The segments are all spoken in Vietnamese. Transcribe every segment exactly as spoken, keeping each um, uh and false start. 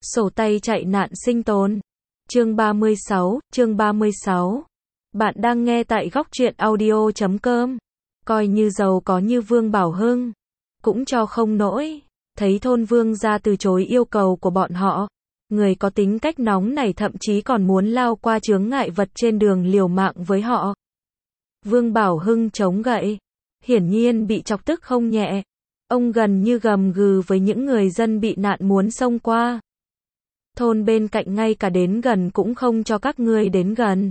Sổ tay chạy nạn sinh tồn. Chương ba mươi sáu, chương ba mươi sáu. Bạn đang nghe tại góc truyện audio chấm com. Coi như giàu có như Vương Bảo Hưng, cũng cho không nổi. Thấy thôn Vương gia từ chối yêu cầu của bọn họ. Người có tính cách nóng này thậm chí còn muốn lao qua chướng ngại vật trên đường liều mạng với họ. Vương Bảo Hưng chống gậy, hiển nhiên bị chọc tức không nhẹ. Ông gần như gầm gừ với những người dân bị nạn muốn xông qua. Thôn bên cạnh ngay cả đến gần cũng không cho các ngươi đến gần.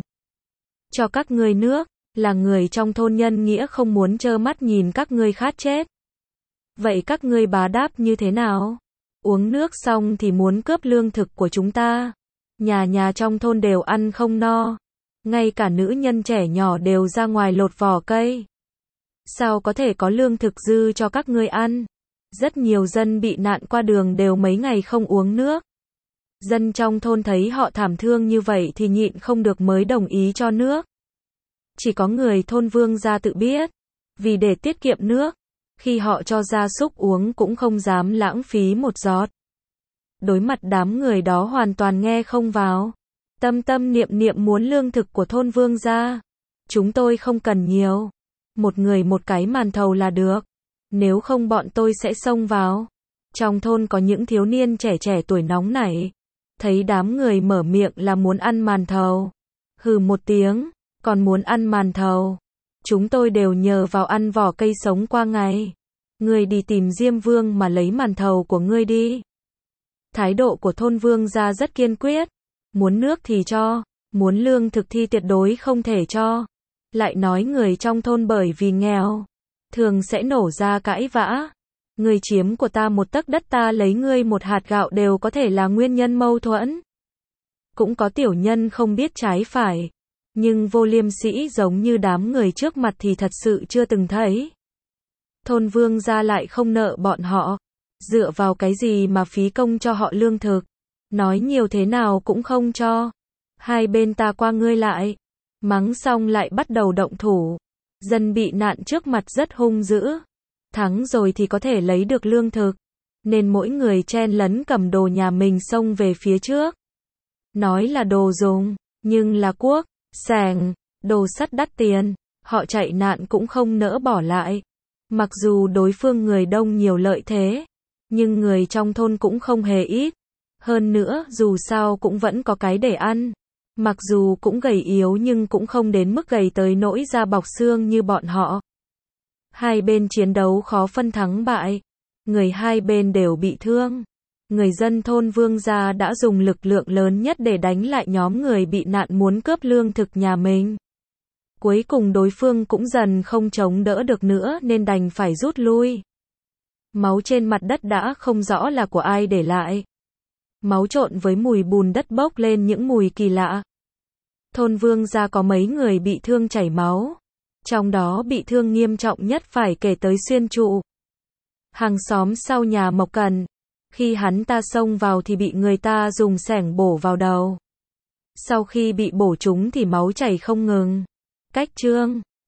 Cho các ngươi nước, là người trong thôn nhân nghĩa không muốn trơ mắt nhìn các ngươi khát chết. Vậy các ngươi bá đáp như thế nào? Uống nước xong thì muốn cướp lương thực của chúng ta. Nhà nhà trong thôn đều ăn không no. Ngay cả nữ nhân trẻ nhỏ đều ra ngoài lột vỏ cây. Sao có thể có lương thực dư cho các ngươi ăn? Rất nhiều dân bị nạn qua đường đều mấy ngày không uống nước. Dân trong thôn thấy họ thảm thương như vậy thì nhịn không được mới đồng ý cho nước. Chỉ có người thôn Vương gia tự biết. Vì để tiết kiệm nước, khi họ cho gia súc uống cũng không dám lãng phí một giọt. Đối mặt đám người đó hoàn toàn nghe không vào. Tâm tâm niệm niệm muốn lương thực của thôn Vương gia. Chúng tôi không cần nhiều. Một người một cái màn thầu là được. Nếu không bọn tôi sẽ xông vào. Trong thôn có những thiếu niên trẻ trẻ tuổi nóng nảy. Thấy đám người mở miệng là muốn ăn màn thầu. Hừ một tiếng, còn muốn ăn màn thầu. Chúng tôi đều nhờ vào ăn vỏ cây sống qua ngày. Ngươi đi tìm Diêm Vương mà lấy màn thầu của ngươi đi. Thái độ của thôn Vương gia rất kiên quyết. Muốn nước thì cho, muốn lương thực thì tuyệt đối không thể cho. Lại nói người trong thôn bởi vì nghèo, thường sẽ nổ ra cãi vã. Ngươi chiếm của ta một tấc đất ta lấy ngươi một hạt gạo đều có thể là nguyên nhân mâu thuẫn. Cũng có tiểu nhân không biết trái phải. Nhưng vô liêm sỉ giống như đám người trước mặt thì thật sự chưa từng thấy. Thôn Vương gia lại không nợ bọn họ. Dựa vào cái gì mà phí công cho họ lương thực. Nói nhiều thế nào cũng không cho. Hai bên ta qua ngươi lại. Mắng xong lại bắt đầu động thủ. Dân bị nạn trước mặt rất hung dữ. Thắng rồi thì có thể lấy được lương thực. Nên mỗi người chen lấn cầm đồ nhà mình xông về phía trước. Nói là đồ dùng, nhưng là cuốc, xẻng, đồ sắt đắt tiền. Họ chạy nạn cũng không nỡ bỏ lại. Mặc dù đối phương người đông nhiều lợi thế, nhưng người trong thôn cũng không hề ít. Hơn nữa dù sao cũng vẫn có cái để ăn. Mặc dù cũng gầy yếu nhưng cũng không đến mức gầy tới nỗi da bọc xương như bọn họ. Hai bên chiến đấu khó phân thắng bại. Người hai bên đều bị thương. Người dân thôn Vương gia đã dùng lực lượng lớn nhất để đánh lại nhóm người bị nạn muốn cướp lương thực nhà mình. Cuối cùng đối phương cũng dần không chống đỡ được nữa nên đành phải rút lui. Máu trên mặt đất đã không rõ là của ai để lại. Máu trộn với mùi bùn đất bốc lên những mùi kỳ lạ. Thôn Vương gia có mấy người bị thương chảy máu. Trong đó bị thương nghiêm trọng nhất phải kể tới Xuyên Trụ. Hàng xóm sau nhà Mộc Cần. Khi hắn ta xông vào thì bị người ta dùng xẻng bổ vào đầu. Sau khi bị bổ trúng thì máu chảy không ngừng. Cách Trương